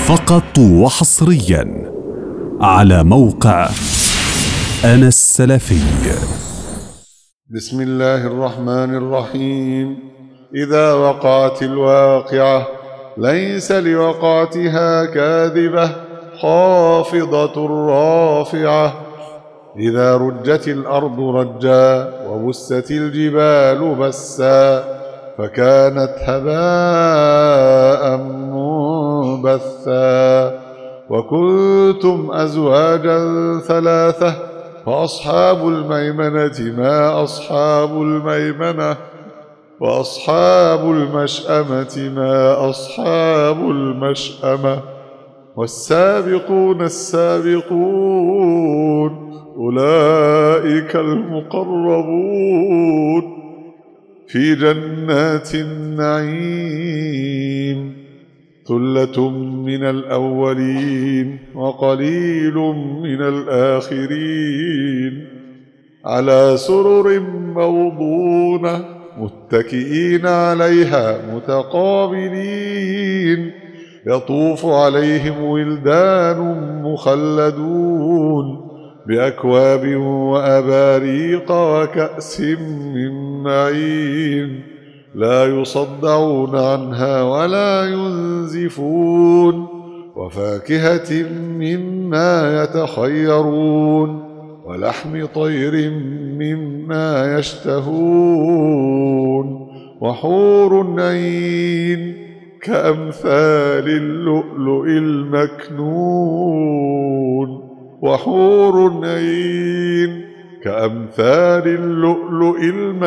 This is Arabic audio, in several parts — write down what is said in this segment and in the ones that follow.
فقط وحصريا على موقع أنا السلفي. بسم الله الرحمن الرحيم. إذا وقعت الواقعة ليس لوقعتها كاذبة خافضة رافعة. إذا رجت الأرض رجا وبست الجبال بسا فكانت هباء منبثا. وكنتم أزواجا ثلاثة فأصحاب الميمنة ما أصحاب الميمنة وأصحاب المشأمة ما أصحاب المشأمة. والسابقون السابقون أولئك المقربون في جنات النعيم. ثلة من الأولين وقليل من الآخرين. على سرر موضونة متكئين عليها متقابلين. يطوف عليهم ولدان مخلدون بأكواب وأباريق وكأس من معين. لا يصدعون عنها ولا ينزفون. وفاكهة مما يتخيرون ولحم طير مما يشتهون. وحور عين كأمثال اللؤلؤ المكنون. وحور عين كأمثال اللؤلؤ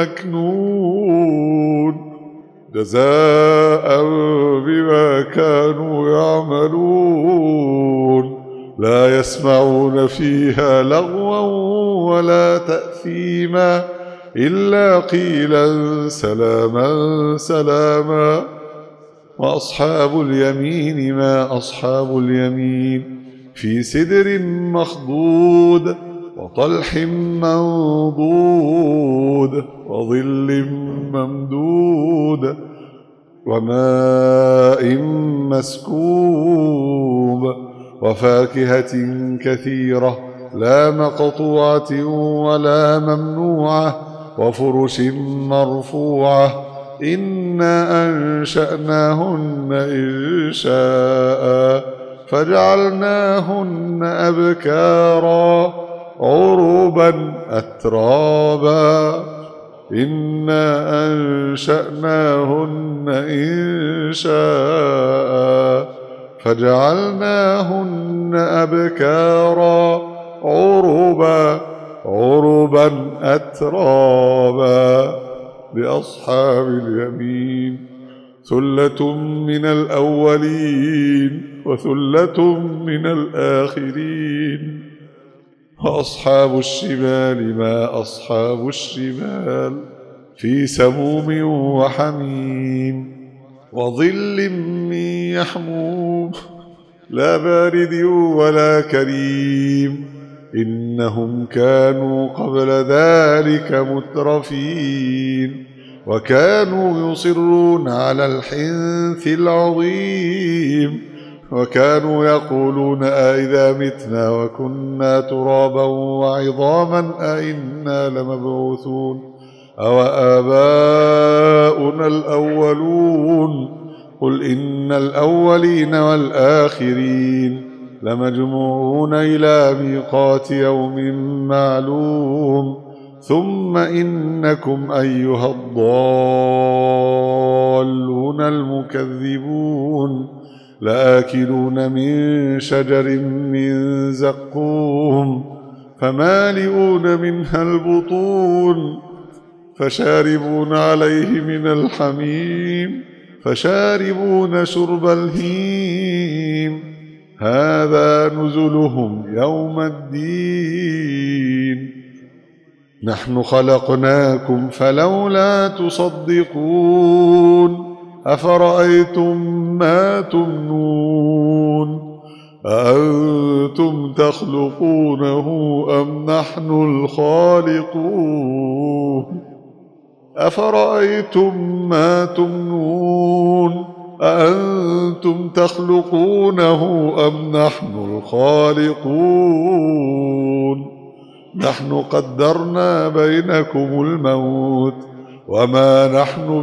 المكنون جزاء بما كانوا يعملون. لا يسمعون فيها لغوا ولا تأثيما إلا قيلا سلاما سلاما. وأصحاب اليمين ما أصحاب اليمين في سدر مخضود وطلح منضود وظل ممدود وماء مسكوب. وفاكهة كثيرة لا مقطوعة ولا ممنوعة. وفرش مرفوعة. إنا أنشأناهن إنشاء فجعلناهن أبكارا عربا أترابا. إنا أنشأناهن إنشاء فجعلناهن أبكارا عربا أترابا. لأصحاب اليمين ثلة من الأولين وثلة من الآخرين. وأصحاب الشمال ما أصحاب الشمال في سموم وحميم وظل من يحموم لا بارد ولا كريم. إنهم كانوا قبل ذلك مترفين وكانوا يصرون على الحنث العظيم. وكانوا يقولون أئذا متنا وكنا ترابا وعظاما أئنا لمبعوثون أو آباؤنا الأولون. قل إن الأولين والآخرين لمجموعون إلى ميقات يوم معلوم. ثم إنكم أيها الضالون المكذبون لآكلون من شجر من زقوم فمالئون منها البطون فشاربون عليه من الحميم فشاربون شرب الهيم. هذا نزلهم يوم الدين. نحن خلقناكم فلولا تصدقون. أفرأيتم ما تمنون أأنتم تخلقونه أم نحن الخالقون. أفرأيتم ما تمنون أأنتم تخلقونه أم نحن الخالقون نحن قدرنا بينكم الموت وما نحن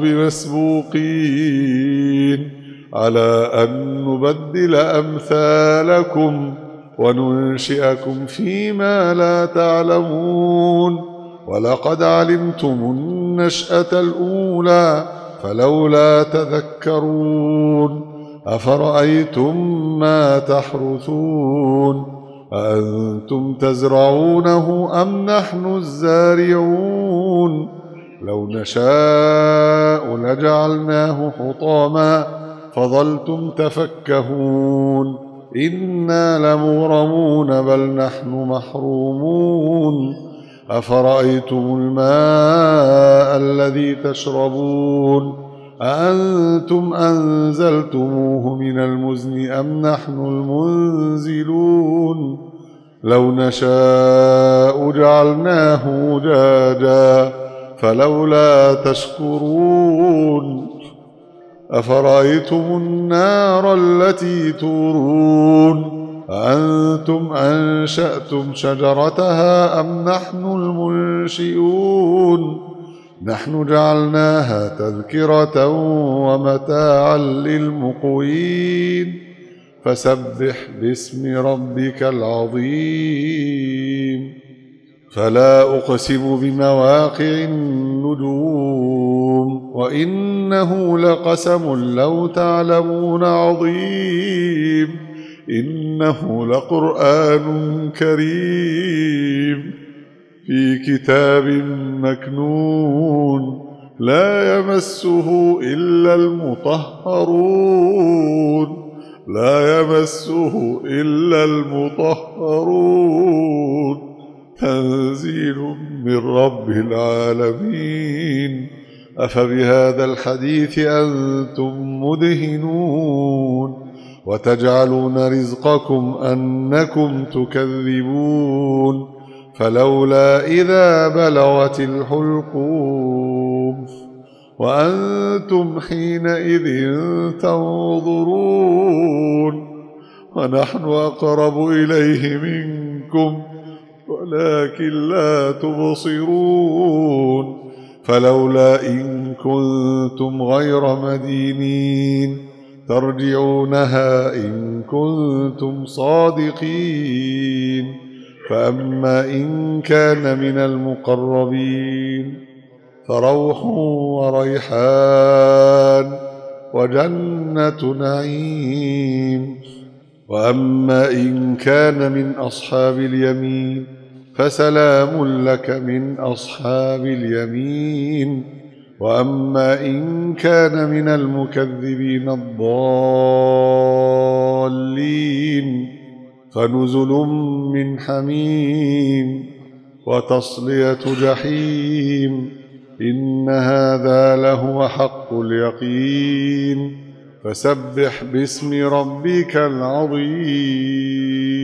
بمسبوقين على أن نبدل أمثالكم وننشئكم فيما لا تعلمون ولقد علمتم النشأة الأولى فلولا تذكرون أفرأيتم ما تحرثون أأنتم تزرعونه أم نحن الزارعون لو نشاء لجعلناه حطاما فظلتم تفكهون إنا لمغرمون بل نحن محرومون أفرأيتم الماء الذي تشربون أأنتم أنزلتموه من المزن أم نحن المنزلون لو نشاء جعلناه أجاجا فلولا تشكرون أفرأيتم النار التي تورون أأنتم أنشأتم شجرتها أم نحن المنشئون نحن جعلناها تذكرة ومتاعا للمقوين فسبح باسم ربك العظيم فلا أقسم بمواقع النجوم وإنه لقسم لو تعلمون عظيم إنه لقرآن كريم في كتاب مكنون لا يمسه إلا المطهرون لا يمسه إلا المطهرون تنزيل من رب العالمين أفبهذا الحديث أنتم مدهنون وتجعلون رزقكم أنكم تكذبون فلولا إذا بلغت الحلقوم وأنتم حينئذ تنظرون ونحن أقرب إليه منكم ولكن لا تبصرون فلولا إن كنتم غير مدينين ترجعونها إن كنتم صادقين فأما إن كان من المقربين فروح وريحان وجنة نعيم وأما إن كان من أصحاب اليمين فسلام لك من أصحاب اليمين وأما إن كان من المكذبين الضالين فنزل من حميم وتصلية جحيم إن هذا لهو حق اليقين فسبح باسم ربك العظيم